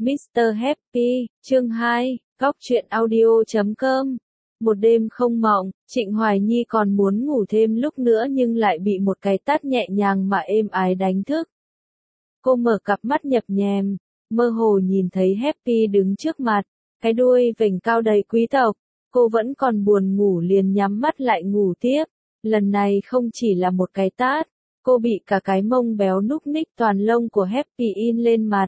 Mr. Happy, chương 2, góc truyện audio.com. Một đêm không mộng, Trịnh Hoài Nhi còn muốn ngủ thêm lúc nữa nhưng lại bị một cái tát nhẹ nhàng mà êm ái đánh thức. Cô mở cặp mắt nhập nhèm, mơ hồ nhìn thấy Happy đứng trước mặt, cái đuôi vểnh cao đầy quý tộc. Cô vẫn còn buồn ngủ liền nhắm mắt lại ngủ tiếp. Lần này không chỉ là một cái tát, cô bị cả cái mông béo núc ních toàn lông của Happy in lên mặt.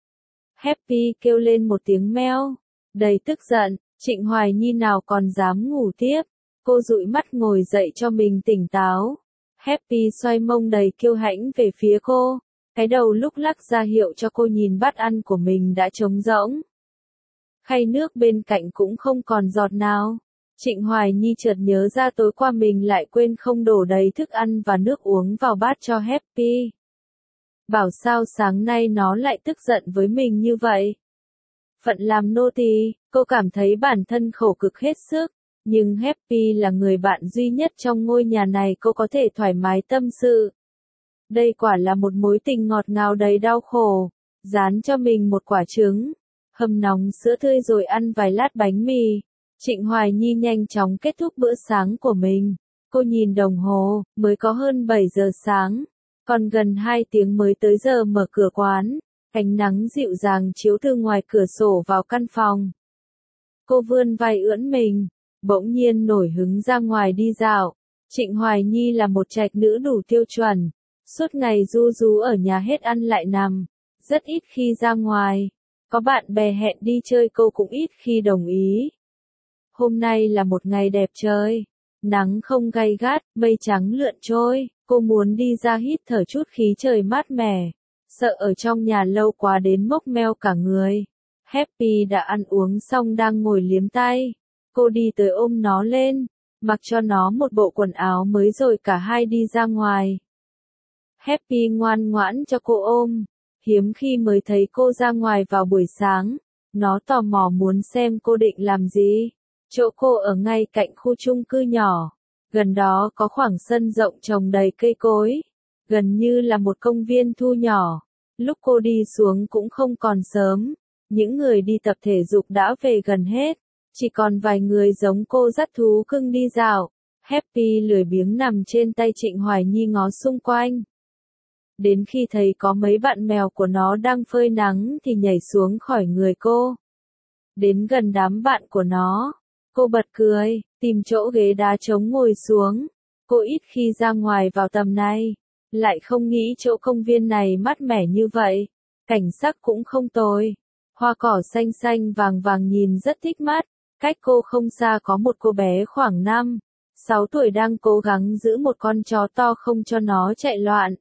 Happy kêu lên một tiếng meo, đầy tức giận, Trịnh Hoài Nhi nào còn dám ngủ tiếp. Cô dụi mắt ngồi dậy cho mình tỉnh táo. Happy xoay mông đầy kiêu hãnh về phía cô, cái đầu lúc lắc ra hiệu cho cô nhìn bát ăn của mình đã trống rỗng. Khay nước bên cạnh cũng không còn giọt nào. Trịnh Hoài Nhi chợt nhớ ra tối qua mình lại quên không đổ đầy thức ăn và nước uống vào bát cho Happy. Bảo sao sáng nay nó lại tức giận với mình như vậy. Phận làm nô tỳ, cô cảm thấy bản thân khổ cực hết sức, nhưng Happy là người bạn duy nhất trong ngôi nhà này cô có thể thoải mái tâm sự. Đây quả là một mối tình ngọt ngào đầy đau khổ. Rán cho mình một quả trứng, hầm nóng sữa tươi rồi ăn vài lát bánh mì. Trịnh Hoài Nhi nhanh chóng kết thúc bữa sáng của mình. Cô nhìn đồng hồ, mới có hơn 7 giờ sáng. Còn gần 2 tiếng mới tới giờ mở cửa quán. Ánh nắng dịu dàng chiếu từ ngoài cửa sổ vào căn phòng. Cô vươn vai ưỡn mình, bỗng nhiên nổi hứng ra ngoài đi dạo. Trịnh Hoài Nhi là một trạch nữ đủ tiêu chuẩn. Suốt ngày ru rú ở nhà hết ăn lại nằm. Rất ít khi ra ngoài. Có bạn bè hẹn đi chơi cô cũng ít khi đồng ý. Hôm nay là một ngày đẹp trời. Nắng không gay gắt, mây trắng lượn trôi. Cô muốn đi ra hít thở chút khí trời mát mẻ. Sợ ở trong nhà lâu quá đến mốc meo cả người. Happy đã ăn uống xong đang ngồi liếm tay. Cô đi tới ôm nó lên, mặc cho nó một bộ quần áo mới rồi cả hai đi ra ngoài. Happy ngoan ngoãn cho cô ôm. Hiếm khi mới thấy cô ra ngoài vào buổi sáng. Nó tò mò muốn xem cô định làm gì. Chỗ cô ở ngay cạnh khu chung cư nhỏ. Gần đó có khoảng sân rộng trồng đầy cây cối. Gần như là một công viên thu nhỏ. Lúc cô đi xuống cũng không còn sớm. Những người đi tập thể dục đã về gần hết. Chỉ còn vài người giống cô dắt thú cưng đi dạo. Happy lười biếng nằm trên tay Trịnh Hoài Nhi ngó xung quanh. Đến khi thấy có mấy bạn mèo của nó đang phơi nắng thì nhảy xuống khỏi người cô. Đến gần đám bạn của nó, cô bật cười, tìm chỗ ghế đá trống ngồi xuống. Cô ít khi ra ngoài vào tầm này, lại không nghĩ chỗ công viên này mát mẻ như vậy. Cảnh sắc cũng không tồi, hoa cỏ xanh xanh vàng vàng nhìn rất thích mắt. Cách cô không xa có một cô bé khoảng 5-6 tuổi đang cố gắng giữ một con chó to không cho nó chạy loạn.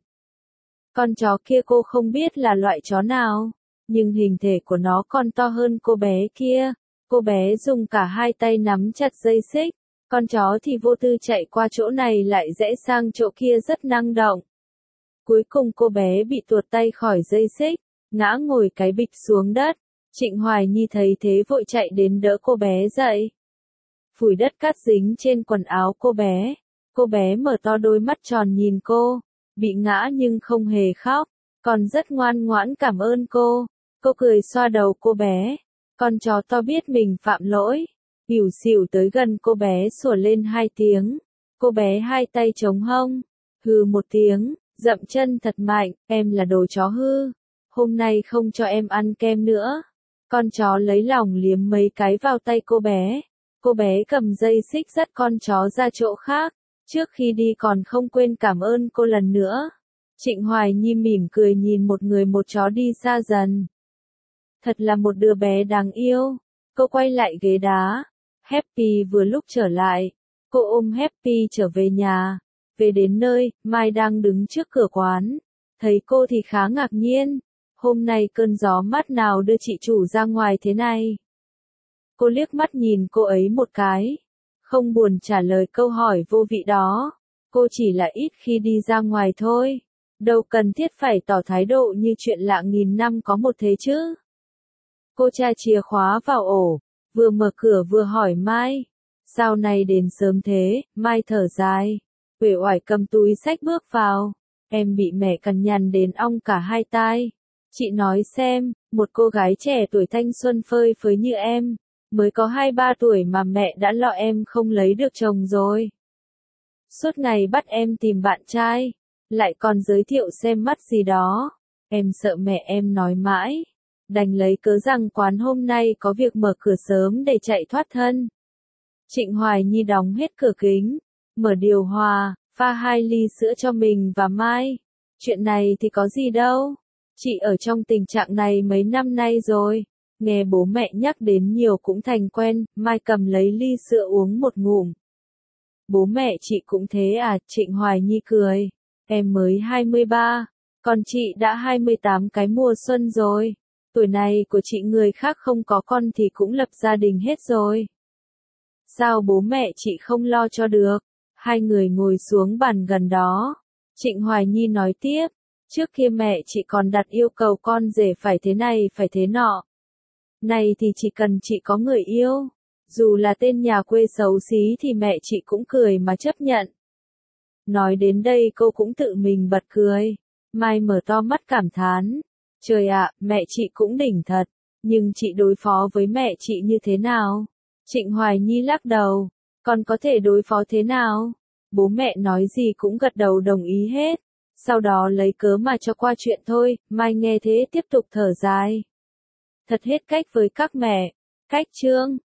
Con chó kia cô không biết là loại chó nào, nhưng hình thể của nó còn to hơn cô bé kia. Cô bé dùng cả hai tay nắm chặt dây xích, con chó thì vô tư chạy qua chỗ này lại rẽ sang chỗ kia rất năng động. Cuối cùng cô bé bị tuột tay khỏi dây xích, ngã ngồi cái bịch xuống đất. Trịnh Hoài Nhi thấy thế vội chạy đến đỡ cô bé dậy. Phủi đất cát dính trên quần áo cô bé. Cô bé mở to đôi mắt tròn nhìn cô. Bị ngã nhưng không hề khóc, còn rất ngoan ngoãn cảm ơn cô. Cô cười xoa đầu cô bé. Con chó to biết mình phạm lỗi, ỉu xỉu tới gần cô bé sủa lên 2 tiếng. Cô bé hai tay chống hông, hừ một tiếng, dậm chân thật mạnh, em là đồ chó hư. Hôm nay không cho em ăn kem nữa. Con chó lấy lòng liếm mấy cái vào tay cô bé. Cô bé cầm dây xích dắt con chó ra chỗ khác. Trước khi đi còn không quên cảm ơn cô lần nữa. Trịnh Hoài Nhi mỉm cười nhìn một người một chó đi xa dần. Thật là một đứa bé đáng yêu. Cô quay lại ghế đá. Happy vừa lúc trở lại. Cô ôm Happy trở về nhà. Về đến nơi, Mai đang đứng trước cửa quán. Thấy cô thì khá ngạc nhiên. Hôm nay cơn gió mát nào đưa chị chủ ra ngoài thế này? Cô liếc mắt nhìn cô ấy một cái. Không buồn trả lời câu hỏi vô vị đó. Cô chỉ là ít khi đi ra ngoài thôi. Đâu cần thiết phải tỏ thái độ như chuyện lạ nghìn năm có một thế chứ. Cô tra chìa khóa vào ổ. Vừa mở cửa vừa hỏi Mai. Sao này đến sớm thế? Mai thở dài. Uể oải cầm túi xách bước vào. Em bị mẹ cằn nhằn đến ong cả hai tai. Chị nói xem, Một cô gái trẻ tuổi thanh xuân phơi phới như em, mới có 2-3 tuổi mà mẹ đã lo em không lấy được chồng rồi. Suốt ngày bắt em tìm bạn trai, lại còn giới thiệu xem mắt gì đó. Em sợ mẹ em nói mãi, đành lấy cớ rằng quán hôm nay có việc mở cửa sớm để chạy thoát thân. Trịnh Hoài Nhi đóng hết cửa kính, mở điều hòa, pha 2 ly sữa cho mình và Mai. Chuyện này thì có gì đâu. Chị ở trong tình trạng này mấy năm nay rồi. Nghe bố mẹ nhắc đến nhiều cũng thành quen, Mai cầm lấy ly sữa uống một ngụm. Bố mẹ chị cũng thế à, Trịnh Hoài Nhi cười. Em mới 23, còn chị đã 28 cái mùa xuân rồi. Tuổi này của chị người khác không có con thì cũng lập gia đình hết rồi. Sao bố mẹ chị không lo cho được? Hai người ngồi xuống bàn gần đó. Trịnh Hoài Nhi nói tiếp. Trước kia mẹ chị còn đặt yêu cầu con rể phải thế này phải thế nọ. Này thì chỉ cần chị có người yêu, dù là tên nhà quê xấu xí thì mẹ chị cũng cười mà chấp nhận. Nói đến đây cô cũng tự mình bật cười. Mai mở to mắt cảm thán. Trời ạ, mẹ chị cũng đỉnh thật. Nhưng chị đối phó với mẹ chị như thế nào? Trịnh Hoài Nhi lắc đầu. Con có thể đối phó thế nào? Bố mẹ nói gì cũng gật đầu đồng ý hết. Sau đó lấy cớ mà cho qua chuyện thôi. Mai nghe thế tiếp tục thở dài. Thật hết cách với các mẹ. Cách chương